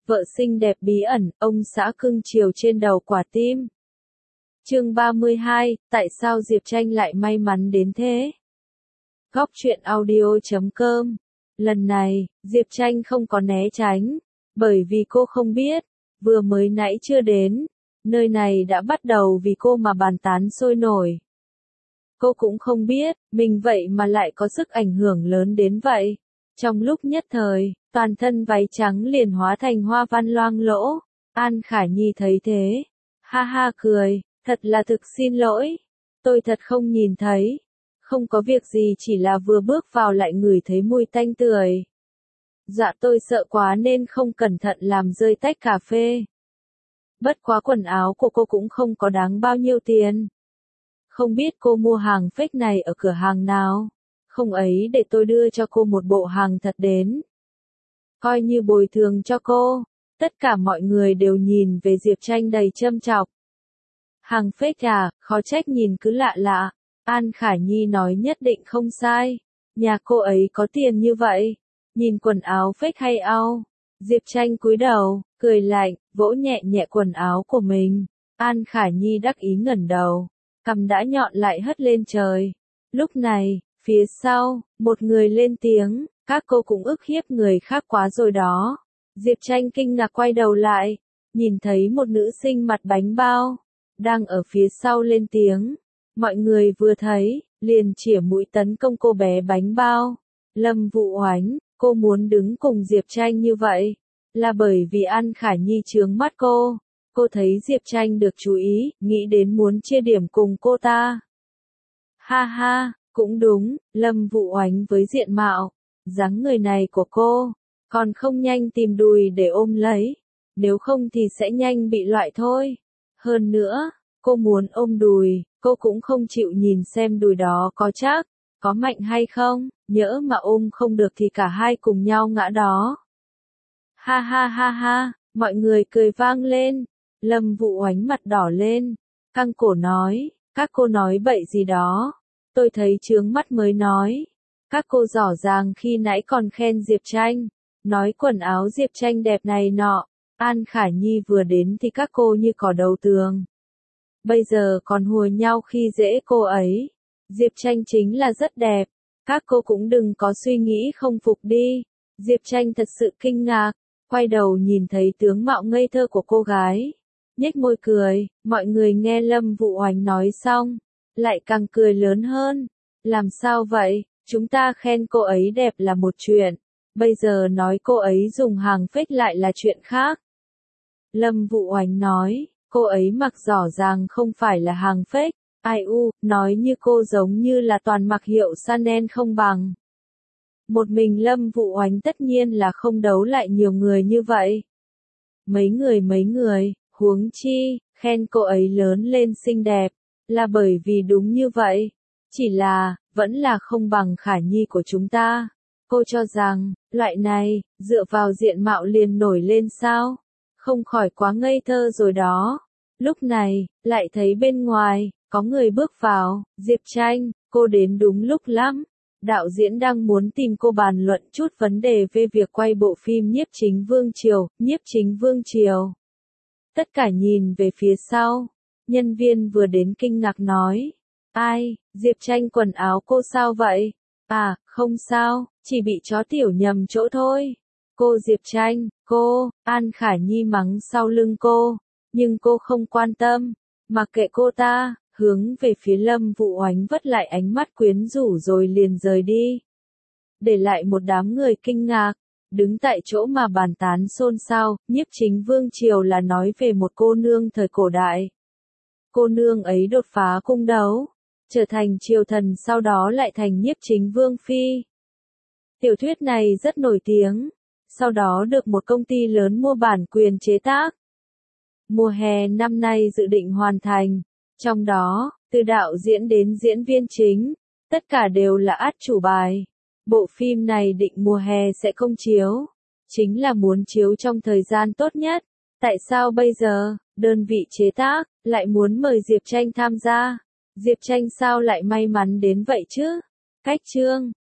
vợ xinh đẹp bí ẩn, ông xã cưng chiều trên đầu quả tim. Chương 32, tại sao Diệp Tranh lại may mắn đến thế? Góc truyện audio.com. Lần này, Diệp Tranh không có né tránh, bởi vì cô không biết, vừa mới nãy chưa đến, nơi này đã bắt đầu vì cô mà bàn tán sôi nổi. Cô cũng không biết, mình vậy mà lại có sức ảnh hưởng lớn đến vậy. Trong lúc nhất thời, toàn thân váy trắng liền hóa thành hoa văn loang lỗ. An Khả Nhi thấy thế, ha ha cười, thật là thực xin lỗi. Tôi thật không nhìn thấy. Không có việc gì, chỉ là vừa bước vào lại ngửi thấy mùi tanh tưởi. Dạ tôi sợ quá nên không cẩn thận làm rơi tách cà phê. Bất quá quần áo của cô cũng không có đáng bao nhiêu tiền. Không biết cô mua hàng fake này ở cửa hàng nào? Không ấy để tôi đưa cho cô một bộ hàng thật đến. Coi như bồi thường cho cô. Tất cả mọi người đều nhìn về Diệp Tranh đầy châm chọc. Hàng fake à, khó trách nhìn cứ lạ lạ. An Khả Nhi nói nhất định không sai. Nhà cô ấy có tiền như vậy. Nhìn quần áo fake hay ao? Diệp Tranh cúi đầu, cười lạnh, vỗ nhẹ nhẹ quần áo của mình. An Khả Nhi đắc ý ngẩng đầu. Cằm đã nhọn lại hất lên trời. Lúc này, phía sau, một người lên tiếng, các cô cũng ức hiếp người khác quá rồi đó. Diệp Tranh kinh ngạc quay đầu lại, nhìn thấy một nữ sinh mặt bánh bao, đang ở phía sau lên tiếng. Mọi người vừa thấy, liền chĩa mũi tấn công cô bé bánh bao. Lâm Vũ Oánh, cô muốn đứng cùng Diệp Tranh như vậy, là bởi vì An Khả Nhi chướng mắt cô. Cô thấy Diệp Tranh được chú ý, nghĩ đến muốn chia điểm cùng cô ta. Ha ha, cũng đúng, Lâm Vũ Oánh với diện mạo, dáng người này của cô, còn không nhanh tìm đùi để ôm lấy, nếu không thì sẽ nhanh bị loại thôi. Hơn nữa, cô muốn ôm đùi, cô cũng không chịu nhìn xem đùi đó có chắc, có mạnh hay không, nhỡ mà ôm không được thì cả hai cùng nhau ngã đó. Ha ha ha ha, mọi người cười vang lên. Lâm Vũ Oánh mặt đỏ lên, căng cổ nói, các cô nói bậy gì đó, tôi thấy chướng mắt mới nói. Các cô rõ ràng khi nãy còn khen Diệp Tranh, nói quần áo Diệp Tranh đẹp này nọ, An Khả Nhi vừa đến thì các cô như cỏ đầu tường. Bây giờ còn hùa nhau khi dễ cô ấy, Diệp Tranh chính là rất đẹp, các cô cũng đừng có suy nghĩ không phục đi. Diệp Tranh thật sự kinh ngạc, quay đầu nhìn thấy tướng mạo ngây thơ của cô gái. Nhếch môi cười, mọi người nghe Lâm Vũ Oánh nói xong, lại càng cười lớn hơn. Làm sao vậy, chúng ta khen cô ấy đẹp là một chuyện, bây giờ nói cô ấy dùng hàng fake lại là chuyện khác. Lâm Vũ Oánh nói, cô ấy mặc rõ ràng không phải là hàng fake, ai u, nói như cô giống như là toàn mặc hiệu Chanel không bằng. Một mình Lâm Vũ Oánh tất nhiên là không đấu lại nhiều người như vậy. Mấy người. Huống chi, khen cô ấy lớn lên xinh đẹp, là bởi vì đúng như vậy. Chỉ là, vẫn là không bằng Khả Nhi của chúng ta. Cô cho rằng, loại này, dựa vào diện mạo liền nổi lên sao? Không khỏi quá ngây thơ rồi đó. Lúc này, lại thấy bên ngoài, có người bước vào. Diệp Tranh, cô đến đúng lúc lắm. Đạo diễn đang muốn tìm cô bàn luận chút vấn đề về việc quay bộ phim Nhiếp Chính Vương Triều. Tất cả nhìn về phía sau. Nhân viên vừa đến kinh ngạc nói. Ai, Diệp Tranh quần áo cô sao vậy? À, không sao, chỉ bị chó tiểu nhầm chỗ thôi. Cô Diệp Tranh, cô, An Khả Nhi mắng sau lưng cô. Nhưng cô không quan tâm, mặc kệ cô ta, hướng về phía Lâm Vũ Oánh vất lại ánh mắt quyến rũ rồi liền rời đi. Để lại một đám người kinh ngạc. Đứng tại chỗ mà bàn tán xôn xao, Nhiếp Chính Vương Triều là nói về một cô nương thời cổ đại. Cô nương ấy đột phá cung đấu, trở thành triều thần sau đó lại thành Nhiếp Chính Vương Phi. Tiểu thuyết này rất nổi tiếng, sau đó được một công ty lớn mua bản quyền chế tác. Mùa hè năm nay dự định hoàn thành, trong đó, từ đạo diễn đến diễn viên chính, tất cả đều là át chủ bài. Bộ phim này định mùa hè sẽ không chiếu, chính là muốn chiếu trong thời gian tốt nhất. Tại sao bây giờ, đơn vị chế tác, lại muốn mời Diệp Tranh tham gia? Diệp Tranh sao lại may mắn đến vậy chứ? Cách chương